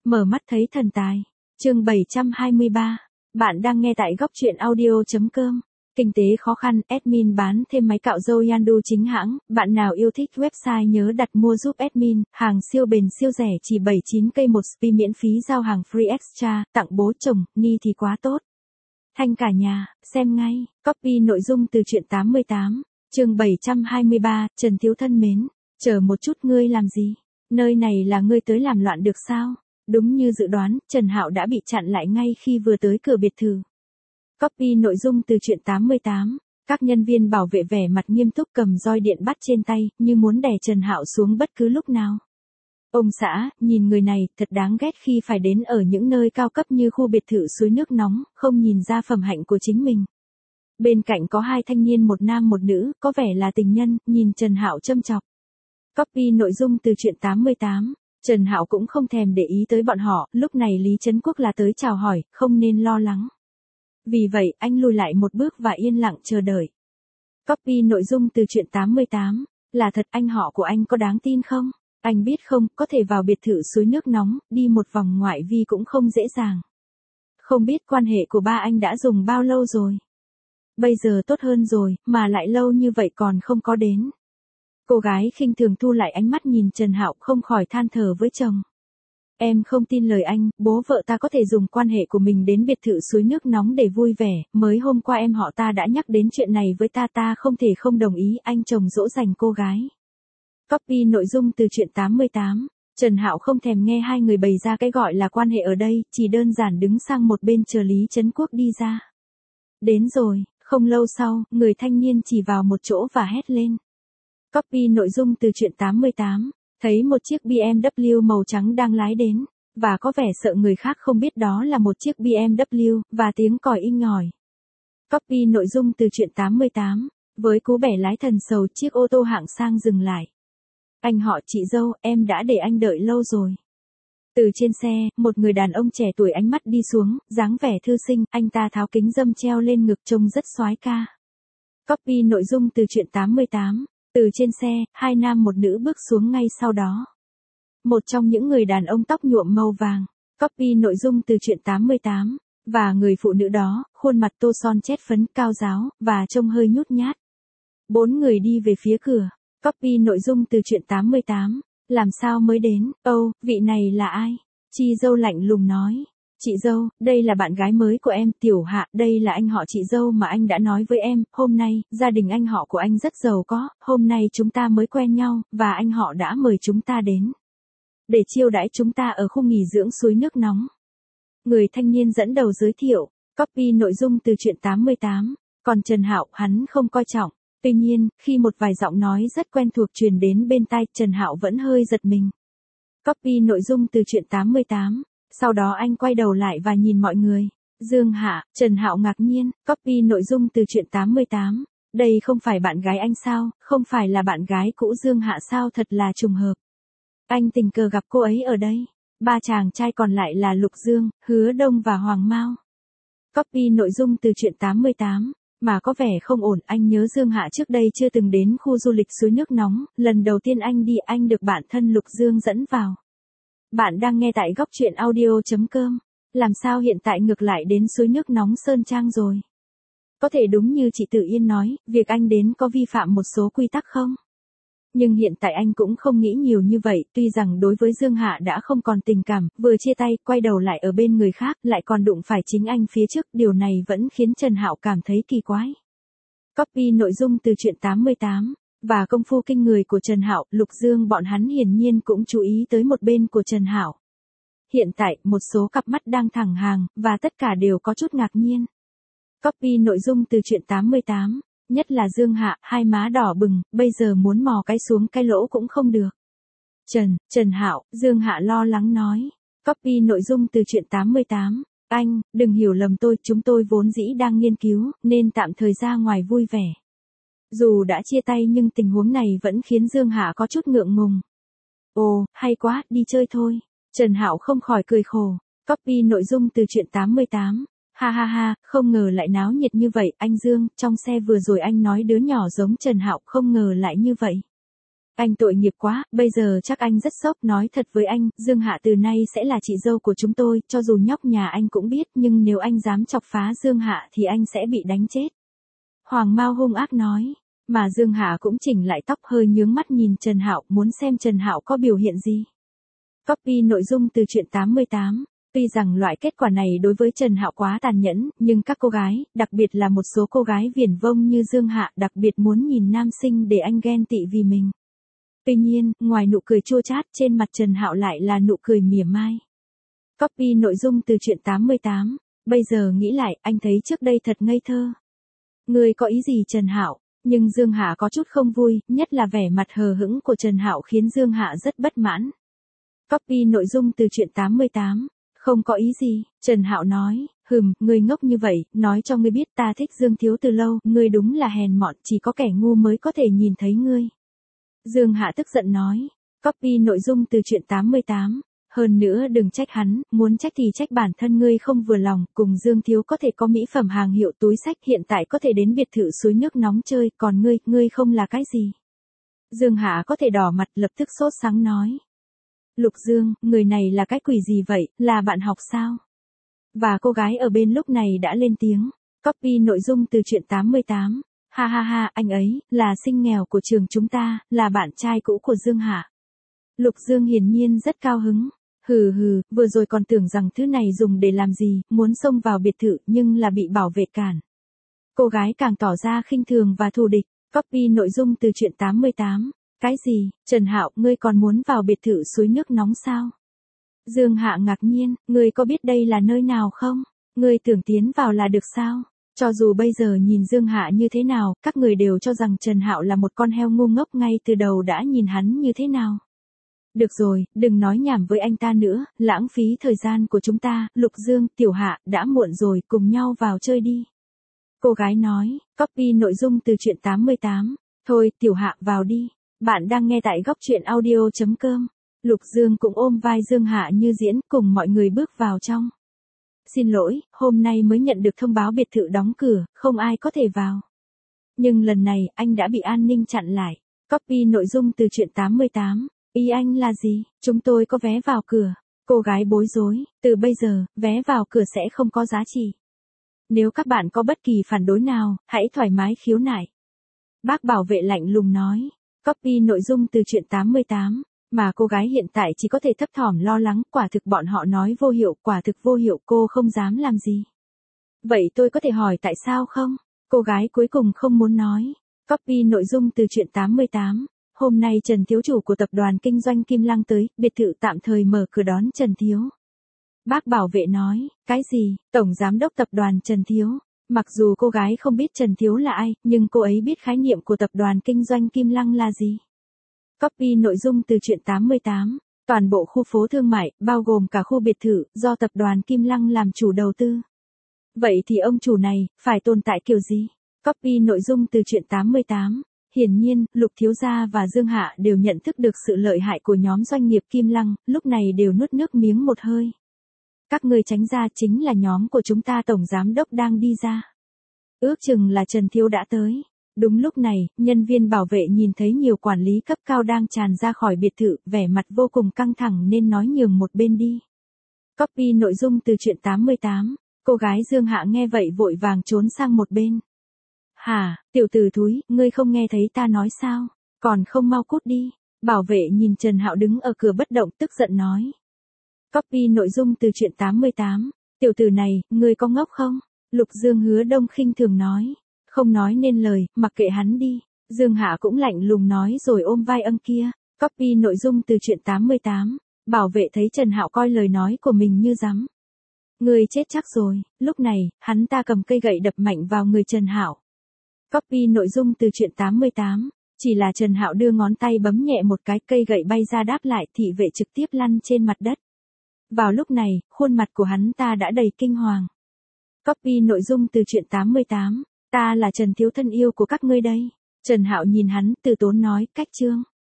Mở mắt thấy thần tài. Chương 723. Bạn đang nghe tại góc truyện audio.com. Kinh tế khó khăn, admin bán thêm máy cạo râu Yandu chính hãng. Bạn nào yêu thích website nhớ đặt mua giúp admin. Hàng siêu bền siêu rẻ chỉ 79k một spi miễn phí giao hàng free extra. Tặng bố chồng, Ni thì quá tốt. Thanh cả nhà, xem ngay. Copy nội dung từ truyện 88. Chương 723. Trần Thiếu thân mến. Chờ một chút, ngươi làm gì? Nơi này là ngươi tới làm loạn được sao? Đúng như dự đoán, Trần Hạo đã bị chặn lại ngay khi vừa tới cửa biệt thự. Copy nội dung từ truyện 88. Các nhân viên bảo vệ vẻ mặt nghiêm túc cầm roi điện bắt trên tay, như muốn đè Trần Hạo xuống bất cứ lúc nào. Ông xã, nhìn người này, thật đáng ghét khi phải đến ở những nơi cao cấp như khu biệt thự suối nước nóng, không nhìn ra phẩm hạnh của chính mình. Bên cạnh có hai thanh niên, một nam một nữ, có vẻ là tình nhân, nhìn Trần Hạo châm chọc. Copy nội dung từ truyện 88. Trần Hạo cũng không thèm để ý tới bọn họ, lúc này Lý Trấn Quốc là tới chào hỏi, không nên lo lắng. Vì vậy, anh lùi lại một bước và yên lặng chờ đợi. Copy nội dung từ truyện 88. Là thật, anh họ của anh có đáng tin không? Anh biết không, có thể vào biệt thự suối nước nóng, đi một vòng ngoại vi cũng không dễ dàng. Không biết quan hệ của ba anh đã dùng bao lâu rồi? Bây giờ tốt hơn rồi, mà lại lâu như vậy còn không có đến. Cô gái khinh thường thu lại ánh mắt nhìn Trần Hạo, không khỏi than thở với chồng. Em không tin lời anh, bố vợ ta có thể dùng quan hệ của mình đến biệt thự suối nước nóng để vui vẻ, mới hôm qua em họ ta đã nhắc đến chuyện này với ta không thể không đồng ý, anh chồng dỗ dành cô gái. Copy nội dung từ truyện 88. Trần Hạo không thèm nghe hai người bày ra cái gọi là quan hệ ở đây, chỉ đơn giản đứng sang một bên chờ Lý Trấn Quốc đi ra. Đến rồi, không lâu sau, người thanh niên chỉ vào một chỗ và hét lên. Copy nội dung từ truyện 88. Thấy một chiếc BMW màu trắng đang lái đến, và có vẻ sợ người khác không biết đó là một chiếc BMW, và tiếng còi inh ỏi. Copy nội dung từ truyện 88. Với cú bẻ lái thần sầu, chiếc ô tô hạng sang dừng lại. Anh họ, chị dâu, em đã để anh đợi lâu rồi. Từ trên xe, một người đàn ông trẻ tuổi ánh mắt đi xuống, dáng vẻ thư sinh, anh ta tháo kính râm treo lên ngực trông rất soái ca. Copy nội dung từ truyện 88. Từ trên xe, hai nam một nữ bước xuống ngay sau đó. Một trong những người đàn ông tóc nhuộm màu vàng. Copy nội dung từ truyện 88. Và người phụ nữ đó, khuôn mặt tô son chét phấn, cao ráo, và trông hơi nhút nhát. Bốn người đi về phía cửa. Copy nội dung từ truyện 88. Làm sao mới đến? Vị này là ai? Chị dâu lạnh lùng nói. Chị dâu, đây là bạn gái mới của em, Tiểu Hạ, đây là anh họ chị dâu mà anh đã nói với em, hôm nay, gia đình anh họ của anh rất giàu có, hôm nay chúng ta mới quen nhau, và anh họ đã mời chúng ta đến. Để chiêu đãi chúng ta ở khu nghỉ dưỡng suối nước nóng. Người thanh niên dẫn đầu giới thiệu, copy nội dung từ truyện 88, còn Trần Hạo, hắn không coi trọng. Tuy nhiên, khi một vài giọng nói rất quen thuộc truyền đến bên tai, Trần Hạo vẫn hơi giật mình. Copy nội dung từ truyện 88. Sau đó anh quay đầu lại và nhìn mọi người. Dương Hạ, Trần Hạo ngạc nhiên, copy nội dung từ truyện 88. Đây không phải bạn gái anh sao, không phải là bạn gái cũ Dương Hạ sao, thật là trùng hợp. Anh tình cờ gặp cô ấy ở đây. Ba chàng trai còn lại là Lục Dương, Hứa Đông và Hoàng Mao. Copy nội dung từ truyện 88. Mà có vẻ không ổn, anh nhớ Dương Hạ trước đây chưa từng đến khu du lịch suối nước nóng, lần đầu tiên anh đi anh được bạn thân Lục Dương dẫn vào. Bạn đang nghe tại góc truyện audio.com. Làm sao hiện tại ngược lại đến suối nước nóng Sơn Trang rồi? Có thể đúng như chị Tử Yên nói, việc anh đến có vi phạm một số quy tắc không? Nhưng hiện tại anh cũng không nghĩ nhiều như vậy, tuy rằng đối với Dương Hạ đã không còn tình cảm, vừa chia tay, quay đầu lại ở bên người khác, lại còn đụng phải chính anh phía trước, điều này vẫn khiến Trần Hạo cảm thấy kỳ quái. Copy nội dung từ truyện 88. Và công phu kinh người của Trần Hạo, Lục Dương bọn hắn hiển nhiên cũng chú ý tới một bên của Trần Hạo. Hiện tại, một số cặp mắt đang thẳng hàng, và tất cả đều có chút ngạc nhiên. Copy nội dung từ truyện 88. Nhất là Dương Hạ, hai má đỏ bừng, bây giờ muốn mò cái xuống cái lỗ cũng không được. Trần Hạo, Dương Hạ lo lắng nói. Copy nội dung từ truyện 88. Anh, đừng hiểu lầm tôi, chúng tôi vốn dĩ đang nghiên cứu, nên tạm thời ra ngoài vui vẻ. Dù đã chia tay nhưng tình huống này vẫn khiến Dương Hạ có chút ngượng ngùng. Ồ, hay quá, đi chơi thôi. Trần Hạo không khỏi cười khổ. Copy nội dung từ truyện 88. Ha ha ha, không ngờ lại náo nhiệt như vậy, anh Dương, trong xe vừa rồi anh nói đứa nhỏ giống Trần Hạo, không ngờ lại như vậy. Anh tội nghiệp quá, bây giờ chắc anh rất sốc, nói thật với anh, Dương Hạ từ nay sẽ là chị dâu của chúng tôi, cho dù nhóc nhà anh cũng biết, nhưng nếu anh dám chọc phá Dương Hạ thì anh sẽ bị đánh chết. Hoàng Mao hung ác nói, mà Dương Hạ cũng chỉnh lại tóc hơi nhướng mắt nhìn Trần Hạo, muốn xem Trần Hạo có biểu hiện gì. Copy nội dung từ truyện 88. Tuy rằng loại kết quả này đối với Trần Hạo quá tàn nhẫn, nhưng các cô gái, đặc biệt là một số cô gái viển vông như Dương Hạ đặc biệt muốn nhìn nam sinh để anh ghen tị vì mình. Tuy nhiên, ngoài nụ cười chua chát trên mặt Trần Hạo lại là nụ cười mỉa mai. Copy nội dung từ truyện 88. Bây giờ nghĩ lại, anh thấy trước đây thật ngây thơ. Ngươi có ý gì Trần Hạo? Nhưng Dương Hạ có chút không vui, nhất là vẻ mặt hờ hững của Trần Hạo khiến Dương Hạ rất bất mãn. Copy nội dung từ truyện 88. Không có ý gì, Trần Hạo nói, ngươi ngốc như vậy, nói cho ngươi biết ta thích Dương Thiếu từ lâu, ngươi đúng là hèn mọn, chỉ có kẻ ngu mới có thể nhìn thấy ngươi. Dương Hạ tức giận nói, copy nội dung từ truyện 88. Hơn nữa đừng trách hắn, muốn trách thì trách bản thân ngươi không vừa lòng, cùng Dương Thiếu có thể có mỹ phẩm hàng hiệu túi xách hiện tại có thể đến biệt thự suối nước nóng chơi, còn ngươi không là cái gì. Dương Hạ có thể đỏ mặt lập tức sốt sắng nói. Lục Dương, người này là cái quỷ gì vậy, là bạn học sao? Và cô gái ở bên lúc này đã lên tiếng, copy nội dung từ truyện 88. Ha ha ha, anh ấy, là sinh nghèo của trường chúng ta, là bạn trai cũ của Dương Hạ. Lục Dương hiển nhiên rất cao hứng. Vừa rồi còn tưởng rằng thứ này dùng để làm gì, muốn xông vào biệt thự nhưng là bị bảo vệ cản. Cô gái càng tỏ ra khinh thường và thù địch, copy nội dung từ truyện 88. Cái gì, Trần Hạo, ngươi còn muốn vào biệt thự suối nước nóng sao? Dương Hạ ngạc nhiên, ngươi có biết đây là nơi nào không? Ngươi tưởng tiến vào là được sao? Cho dù bây giờ nhìn Dương Hạ như thế nào, các người đều cho rằng Trần Hạo là một con heo ngu ngốc ngay từ đầu đã nhìn hắn như thế nào. Được rồi, đừng nói nhảm với anh ta nữa, lãng phí thời gian của chúng ta, Lục Dương, Tiểu Hạ, đã muộn rồi, cùng nhau vào chơi đi. Cô gái nói, copy nội dung từ truyện 88. Thôi, Tiểu Hạ, vào đi. Bạn đang nghe tại góc truyện audio.com. Lục Dương cũng ôm vai Dương Hạ như diễn cùng mọi người bước vào trong. Xin lỗi, hôm nay mới nhận được thông báo biệt thự đóng cửa, không ai có thể vào. Nhưng lần này, anh đã bị an ninh chặn lại. Copy nội dung từ truyện 88. Ý anh là gì? Chúng tôi có vé vào cửa. Cô gái bối rối, từ bây giờ, vé vào cửa sẽ không có giá trị. Nếu các bạn có bất kỳ phản đối nào, hãy thoải mái khiếu nại. Bác bảo vệ lạnh lùng nói. Copy nội dung từ truyện 88. Mà cô gái hiện tại chỉ có thể thấp thỏm lo lắng, quả thực bọn họ nói vô hiệu, quả thực vô hiệu, cô không dám làm gì. Vậy tôi có thể hỏi tại sao không? Cô gái cuối cùng không muốn nói. Copy nội dung từ truyện 88. Hôm nay Trần Thiếu chủ của tập đoàn kinh doanh Kim Lăng tới, biệt thự tạm thời mở cửa đón Trần Thiếu. Bác bảo vệ nói, cái gì, Tổng Giám đốc tập đoàn Trần Thiếu. Mặc dù cô gái không biết Trần Thiếu là ai, nhưng cô ấy biết khái niệm của tập đoàn kinh doanh Kim Lăng là gì. Copy nội dung từ truyện 88. Toàn bộ khu phố thương mại, bao gồm cả khu biệt thự, do tập đoàn Kim Lăng làm chủ đầu tư. Vậy thì ông chủ này, phải tồn tại kiểu gì? Copy nội dung từ truyện 88. Hiển nhiên, Lục Thiếu Gia và Dương Hạ đều nhận thức được sự lợi hại của nhóm doanh nghiệp Kim Lăng, lúc này đều nuốt nước miếng một hơi. Các ngươi tránh ra, chính là nhóm của chúng ta, Tổng Giám đốc đang đi ra. Ước chừng là Trần Thiếu đã tới. Đúng lúc này, nhân viên bảo vệ nhìn thấy nhiều quản lý cấp cao đang tràn ra khỏi biệt thự, vẻ mặt vô cùng căng thẳng nên nói nhường một bên đi. Copy nội dung từ truyện 88. Cô gái Dương Hạ nghe vậy vội vàng trốn sang một bên. Hả, tiểu tử thúi, ngươi không nghe thấy ta nói sao? Còn không mau cút đi. Bảo vệ nhìn Trần Hạo đứng ở cửa bất động tức giận nói. Copy nội dung từ truyện 88. Tiểu tử này, ngươi có ngốc không? Lục Dương Hứa Đông khinh thường nói. Không nói nên lời, mặc kệ hắn đi. Dương Hạ cũng lạnh lùng nói rồi ôm vai ông kia. Copy nội dung từ truyện 88. Bảo vệ thấy Trần Hạo coi lời nói của mình như rắm. Ngươi chết chắc rồi. Lúc này, hắn ta cầm cây gậy đập mạnh vào người Trần Hạo. Copy nội dung từ truyện 88. Chỉ là Trần Hạo đưa ngón tay bấm nhẹ một cái, cây gậy bay ra đáp lại, thị vệ trực tiếp lăn trên mặt đất. Vào lúc này, khuôn mặt của hắn ta đã đầy kinh hoàng. Copy nội dung từ truyện 88. Ta là Trần Thiếu thân yêu của các ngươi đây. Trần Hạo nhìn hắn, từ tốn nói, cách chương.